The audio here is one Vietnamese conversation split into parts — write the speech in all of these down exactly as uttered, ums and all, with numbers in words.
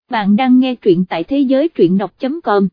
bạn đang nghe truyện tại thế giới truyện đọc chấm com.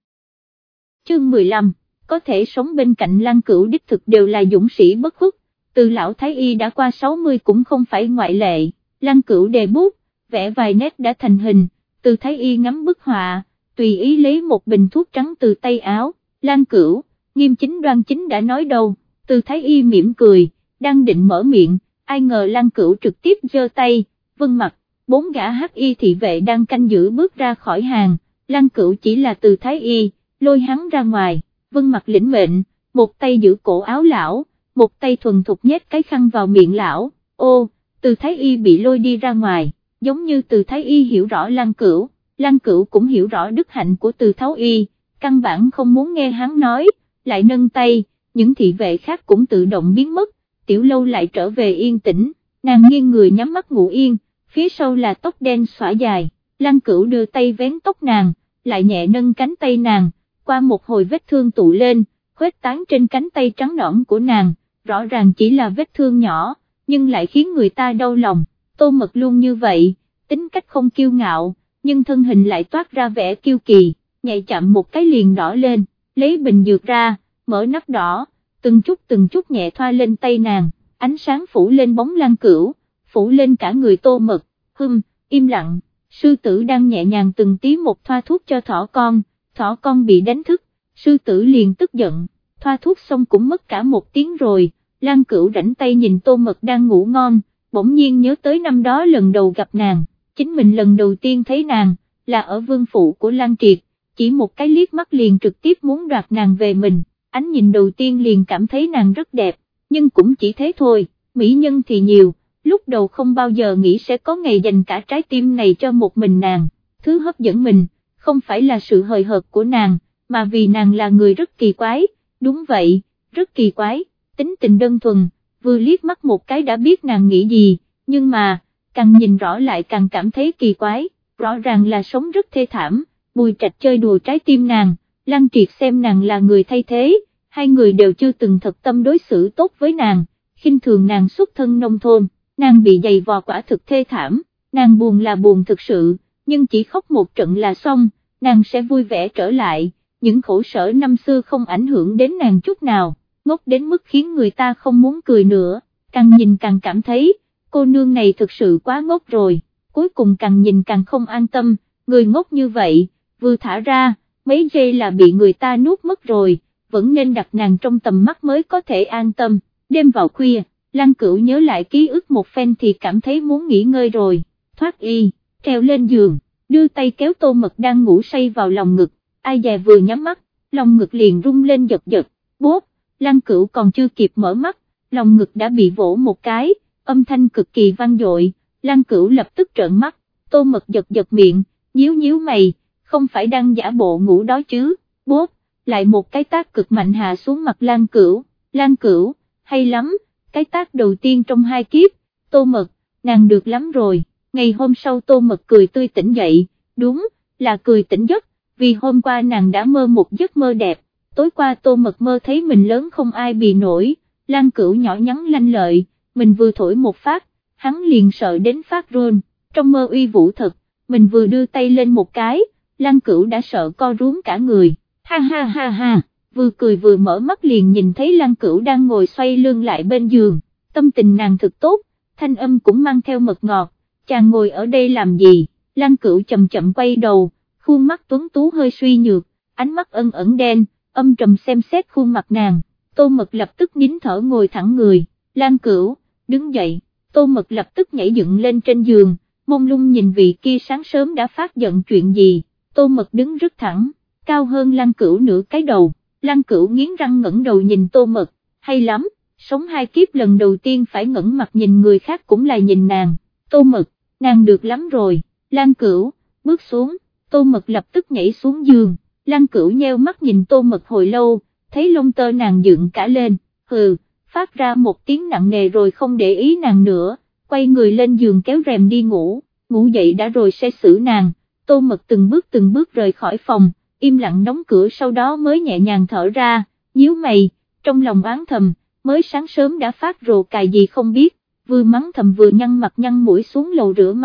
Chương mười lăm, có thể sống bên cạnh Lăng Cửu đích thực đều là dũng sĩ bất khuất, từ lão Thái Y đã qua sáu mươi cũng không phải ngoại lệ. Lăng Cửu đề bút, vẽ vài nét đã thành hình, từ Thái Y ngắm bức họa, tùy ý lấy một bình thuốc trắng từ tay áo. Lăng Cửu, nghiêm chính đoan chính đã nói đâu. Từ Thái Y mỉm cười, đang định mở miệng, ai ngờ Lăng Cửu trực tiếp giơ tay, vâng mặt. Bốn gã hắc y thị vệ đang canh giữ bước ra khỏi hàng, Lăng Cửu chỉ là từ Thái Y, lôi hắn ra ngoài, vâng mặt lĩnh mệnh, một tay giữ cổ áo lão, một tay thuần thục nhét cái khăn vào miệng lão. Ô, từ Thái Y bị lôi đi ra ngoài, giống như từ Thái Y hiểu rõ Lăng Cửu, Lăng Cửu cũng hiểu rõ đức hạnh của từ Thái Y, căn bản không muốn nghe hắn nói, lại nâng tay, những thị vệ khác cũng tự động biến mất, Tiểu Lâu lại trở về yên tĩnh, nàng nghiêng người nhắm mắt ngủ yên. Phía sau là tóc đen xõa dài, Lăng Cửu đưa tay vén tóc nàng, lại nhẹ nâng cánh tay nàng, qua một hồi vết thương tụ lên, khuếch tán trên cánh tay trắng nõn của nàng, rõ ràng chỉ là vết thương nhỏ, nhưng lại khiến người ta đau lòng. Tô Mật luôn như vậy, tính cách không kiêu ngạo, nhưng thân hình lại toát ra vẻ kiêu kỳ, nhạy chạm một cái liền đỏ lên, lấy bình dược ra, mở nắp đỏ, từng chút từng chút nhẹ thoa lên tay nàng, ánh sáng phủ lên bóng Lăng Cửu, phủ lên cả người Tô Mật. Hừm, im lặng, sư tử đang nhẹ nhàng từng tí một thoa thuốc cho thỏ con, thỏ con bị đánh thức, sư tử liền tức giận, thoa thuốc xong cũng mất cả một tiếng rồi. Lăng Cửu rảnh tay nhìn Tô Mật đang ngủ ngon, bỗng nhiên nhớ tới năm đó lần đầu gặp nàng, chính mình lần đầu tiên thấy nàng, là ở vương phủ của Lăng Triệt, chỉ một cái liếc mắt liền trực tiếp muốn đoạt nàng về mình, ánh nhìn đầu tiên liền cảm thấy nàng rất đẹp, nhưng cũng chỉ thế thôi, mỹ nhân thì nhiều. Lúc đầu không bao giờ nghĩ sẽ có ngày dành cả trái tim này cho một mình nàng, thứ hấp dẫn mình, không phải là sự hời hợt của nàng, mà vì nàng là người rất kỳ quái, đúng vậy, rất kỳ quái, tính tình đơn thuần, vừa liếc mắt một cái đã biết nàng nghĩ gì, nhưng mà, càng nhìn rõ lại càng cảm thấy kỳ quái, rõ ràng là sống rất thê thảm. Bùi Trạch chơi đùa trái tim nàng, Lăng Triệt xem nàng là người thay thế, hai người đều chưa từng thật tâm đối xử tốt với nàng, khinh thường nàng xuất thân nông thôn. Nàng bị giày vò quả thực thê thảm, nàng buồn là buồn thực sự, nhưng chỉ khóc một trận là xong, nàng sẽ vui vẻ trở lại, những khổ sở năm xưa không ảnh hưởng đến nàng chút nào, ngốc đến mức khiến người ta không muốn cười nữa, càng nhìn càng cảm thấy, cô nương này thực sự quá ngốc rồi, cuối cùng càng nhìn càng không an tâm, người ngốc như vậy, vừa thả ra, mấy giây là bị người ta nuốt mất rồi, vẫn nên đặt nàng trong tầm mắt mới có thể an tâm. Đêm vào khuya, Lăng Cửu nhớ lại ký ức một phen thì cảm thấy muốn nghỉ ngơi rồi, thoát y, treo lên giường, đưa tay kéo Tô Mật đang ngủ say vào lòng ngực, ai dè vừa nhắm mắt, lòng ngực liền rung lên giật giật, bốp, Lăng Cửu còn chưa kịp mở mắt, lòng ngực đã bị vỗ một cái, âm thanh cực kỳ vang dội, Lăng Cửu lập tức trợn mắt, Tô Mật giật giật miệng, nhíu nhíu mày, không phải đang giả bộ ngủ đó chứ, bốp, lại một cái tát cực mạnh hạ xuống mặt Lăng Cửu, Lăng Cửu, hay lắm. Cái tác đầu tiên trong hai kiếp, Tô Mật, nàng được lắm rồi. Ngày hôm sau Tô Mật cười tươi tỉnh dậy, đúng, là cười tỉnh giấc, vì hôm qua nàng đã mơ một giấc mơ đẹp, tối qua Tô Mật mơ thấy mình lớn không ai bì nổi, Lăng Cửu nhỏ nhắn lanh lợi, mình vừa thổi một phát, hắn liền sợ đến phát run, trong mơ uy vũ thật, mình vừa đưa tay lên một cái, Lăng Cửu đã sợ co rúm cả người, ha ha ha ha. Vừa cười vừa mở mắt liền nhìn thấy Lăng Cửu đang ngồi xoay lưng lại bên giường, tâm tình nàng thực tốt, thanh âm cũng mang theo mật ngọt, chàng ngồi ở đây làm gì? Lăng Cửu chậm chậm quay đầu, khuôn mắt tuấn tú hơi suy nhược, ánh mắt ân ẩn đen, âm trầm xem xét khuôn mặt nàng, Tô Mật lập tức nín thở ngồi thẳng người, Lăng Cửu, đứng dậy, Tô Mật lập tức nhảy dựng lên trên giường, mông lung nhìn vị kia sáng sớm đã phát giận chuyện gì, Tô Mật đứng rất thẳng, cao hơn Lăng Cửu nửa cái đầu. Lăng Cửu nghiến răng ngẩng đầu nhìn Tô Mật, hay lắm, sống hai kiếp lần đầu tiên phải ngẩng mặt nhìn người khác cũng là nhìn nàng, Tô Mật, nàng được lắm rồi, Lăng Cửu, bước xuống, Tô Mật lập tức nhảy xuống giường, Lăng Cửu nheo mắt nhìn Tô Mật hồi lâu, thấy lông tơ nàng dựng cả lên, hừ, phát ra một tiếng nặng nề rồi không để ý nàng nữa, quay người lên giường kéo rèm đi ngủ, ngủ dậy đã rồi sẽ xử nàng, Tô Mật từng bước từng bước rời khỏi phòng, im lặng đóng cửa sau đó mới nhẹ nhàng thở ra, nhíu mày, trong lòng oán thầm, mới sáng sớm đã phát rồ cài gì không biết, vừa mắng thầm vừa nhăn mặt nhăn mũi xuống lầu rửa mặt,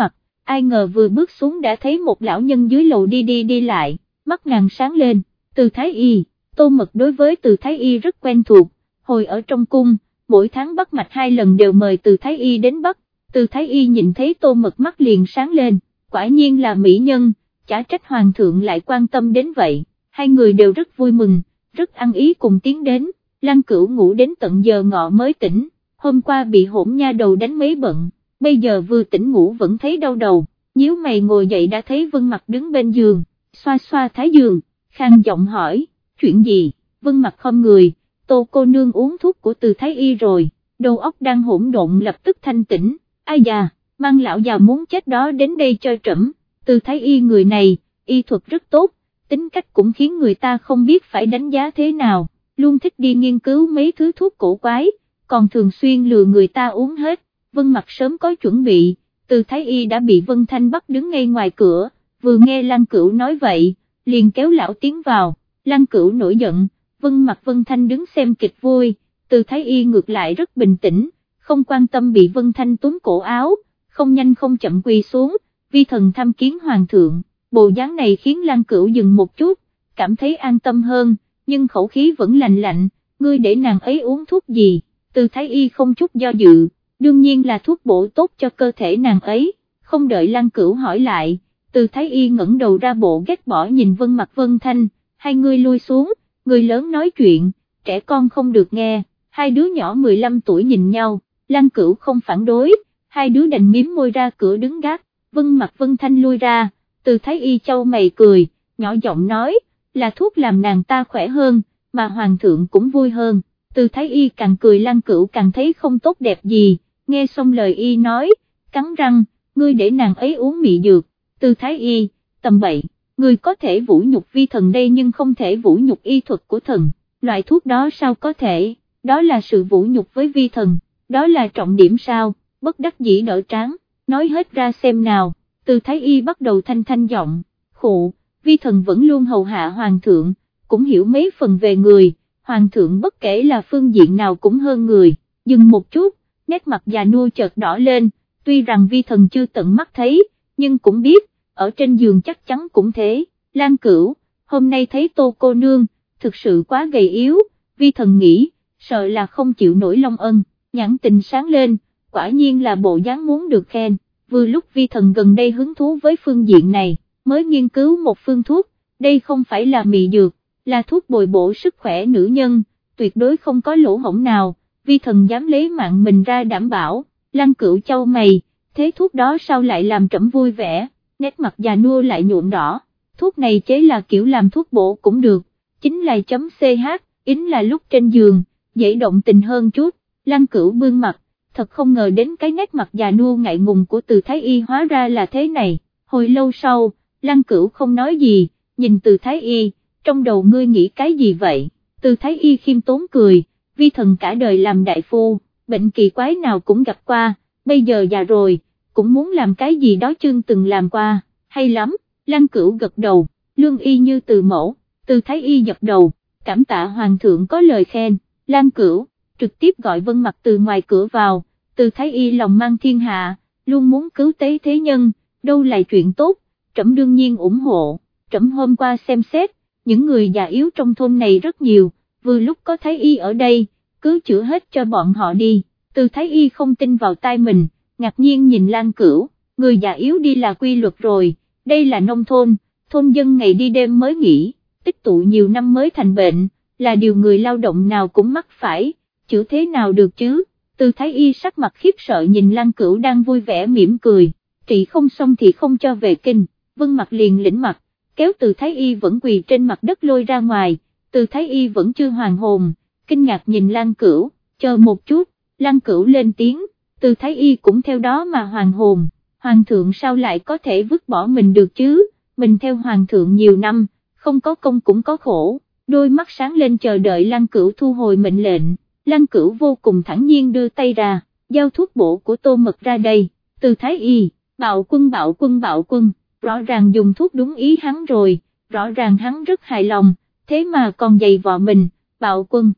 ai ngờ vừa bước xuống đã thấy một lão nhân dưới lầu đi đi đi lại, mắt nàng sáng lên, Từ Thái Y. Tô Mật đối với Từ Thái Y rất quen thuộc, hồi ở trong cung, mỗi tháng bắt mạch hai lần đều mời Từ Thái Y đến bắt. Từ Thái Y nhìn thấy Tô Mật mắt liền sáng lên, quả nhiên là mỹ nhân, chả trách hoàng thượng lại quan tâm đến vậy, hai người đều rất vui mừng, rất ăn ý cùng tiến đến. Lăng Cửu ngủ đến tận giờ ngọ mới tỉnh, hôm qua bị hỗn nha đầu đánh mấy bận, bây giờ vừa tỉnh ngủ vẫn thấy đau đầu, nhíu mày ngồi dậy đã thấy Vân Mặc đứng bên giường, xoa xoa thái giường, khang giọng hỏi, chuyện gì? Vân Mặc không người, Tô cô nương uống thuốc của Từ Thái Y rồi, đầu óc đang hỗn độn lập tức thanh tỉnh, ai già, mang lão già muốn chết đó đến đây cho trẫm. Từ Thái Y người này, y thuật rất tốt, tính cách cũng khiến người ta không biết phải đánh giá thế nào, luôn thích đi nghiên cứu mấy thứ thuốc cổ quái, còn thường xuyên lừa người ta uống hết. Vân Mặc sớm có chuẩn bị, Từ Thái Y đã bị Vân Thanh bắt đứng ngay ngoài cửa, vừa nghe Lăng Cửu nói vậy, liền kéo lão tiến vào. Lăng Cửu nổi giận, Vân Mặc Vân Thanh đứng xem kịch vui, Từ Thái Y ngược lại rất bình tĩnh, không quan tâm bị Vân Thanh túm cổ áo, không nhanh không chậm quỳ xuống, vi thần tham kiến hoàng thượng. Bộ dáng này khiến Lăng Cửu dừng một chút, cảm thấy an tâm hơn, nhưng khẩu khí vẫn lạnh lạnh, ngươi để nàng ấy uống thuốc gì? Từ Thái Y không chút do dự, đương nhiên là thuốc bổ tốt cho cơ thể nàng ấy, không đợi Lăng Cửu hỏi lại, Từ Thái Y ngẩng đầu ra bộ ghét bỏ nhìn Vân Mặc Vân Thanh, hai người lui xuống, người lớn nói chuyện, trẻ con không được nghe, hai đứa nhỏ mười lăm tuổi nhìn nhau, Lăng Cửu không phản đối, hai đứa đành miếm môi ra cửa đứng gác. Vân Mặc Vân Thanh lui ra, Từ Thái Y chau mày cười, nhỏ giọng nói, là thuốc làm nàng ta khỏe hơn, mà hoàng thượng cũng vui hơn. Từ Thái Y càng cười Lăng Cửu càng thấy không tốt đẹp gì, nghe xong lời y nói, cắn răng, ngươi để nàng ấy uống mị dược. Từ Thái Y, tầm bậy, ngươi có thể vũ nhục vi thần đây nhưng không thể vũ nhục y thuật của thần, loại thuốc đó sao có thể, đó là sự vũ nhục với vi thần, đó là trọng điểm sao? Bất đắc dĩ đỡ trán, nói hết ra xem nào. Từ Thái Y bắt đầu thanh thanh giọng, khụ, vi thần vẫn luôn hầu hạ hoàng thượng, cũng hiểu mấy phần về người, hoàng thượng bất kể là phương diện nào cũng hơn người. Dừng một chút, nét mặt già nua chợt đỏ lên, tuy rằng vi thần chưa tận mắt thấy, nhưng cũng biết, ở trên giường chắc chắn cũng thế. Lan Cửu, hôm nay thấy Tô cô nương, thực sự quá gầy yếu, vi thần nghĩ, sợ là không chịu nổi Long Ân. Nhãn tình sáng lên, quả nhiên là bộ dáng muốn được khen, vừa lúc vi thần gần đây hứng thú với phương diện này, mới nghiên cứu một phương thuốc, đây không phải là mị dược, là thuốc bồi bổ sức khỏe nữ nhân, tuyệt đối không có lỗ hổng nào, vi thần dám lấy mạng mình ra đảm bảo. Lăng Cửu chau mày, thế thuốc đó sao lại làm trẫm vui vẻ, nét mặt già nua lại nhuộm đỏ, thuốc này chế là kiểu làm thuốc bổ cũng được, chính là chấm ch, ính là lúc trên giường, dễ động tình hơn chút. Lăng Cửu bương mặt, thật không ngờ đến cái nét mặt già nua ngại ngùng của Từ Thái Y hóa ra là thế này. Hồi lâu sau, Lăng Cửu không nói gì, nhìn Từ Thái Y, trong đầu ngươi nghĩ cái gì vậy? Từ Thái Y khiêm tốn cười, vi thần cả đời làm đại phu, bệnh kỳ quái nào cũng gặp qua, bây giờ già rồi, cũng muốn làm cái gì đó chưa từng làm qua, hay lắm. Lăng Cửu gật đầu, lương y như từ mẫu. Từ Thái Y gật đầu, cảm tạ hoàng thượng có lời khen. Lăng Cửu trực tiếp gọi Vân Mặc từ ngoài cửa vào, Từ Thái Y lòng mang thiên hạ, luôn muốn cứu tế thế nhân, đâu là chuyện tốt, trẫm đương nhiên ủng hộ. Trẫm hôm qua xem xét, những người già yếu trong thôn này rất nhiều, vừa lúc có Thái Y ở đây, cứ chữa hết cho bọn họ đi. Từ Thái Y không tin vào tai mình, ngạc nhiên nhìn Lăng Cửu, người già yếu đi là quy luật rồi, đây là nông thôn, thôn dân ngày đi đêm mới nghỉ, tích tụ nhiều năm mới thành bệnh, là điều người lao động nào cũng mắc phải, chữa thế nào được chứ? Từ Thái Y sắc mặt khiếp sợ nhìn Lăng Cửu đang vui vẻ mỉm cười, trị không xong thì không cho về kinh. Vân Mặc liền lĩnh mặt, kéo Từ Thái Y vẫn quỳ trên mặt đất lôi ra ngoài. Từ Thái Y vẫn chưa hoàn hồn, kinh ngạc nhìn Lăng Cửu, chờ một chút. Lăng Cửu lên tiếng, Từ Thái Y cũng theo đó mà hoàn hồn, hoàng thượng sao lại có thể vứt bỏ mình được chứ, mình theo hoàng thượng nhiều năm, không có công cũng có khổ. Đôi mắt sáng lên chờ đợi Lăng Cửu thu hồi mệnh lệnh. Lăng Cửu vô cùng thản nhiên đưa tay ra, giao thuốc bổ của Tô Mật ra đây. Từ Thái Y, bạo quân bạo quân bạo quân, rõ ràng dùng thuốc đúng ý hắn rồi, rõ ràng hắn rất hài lòng, thế mà còn giày vò mình. Bạo quân,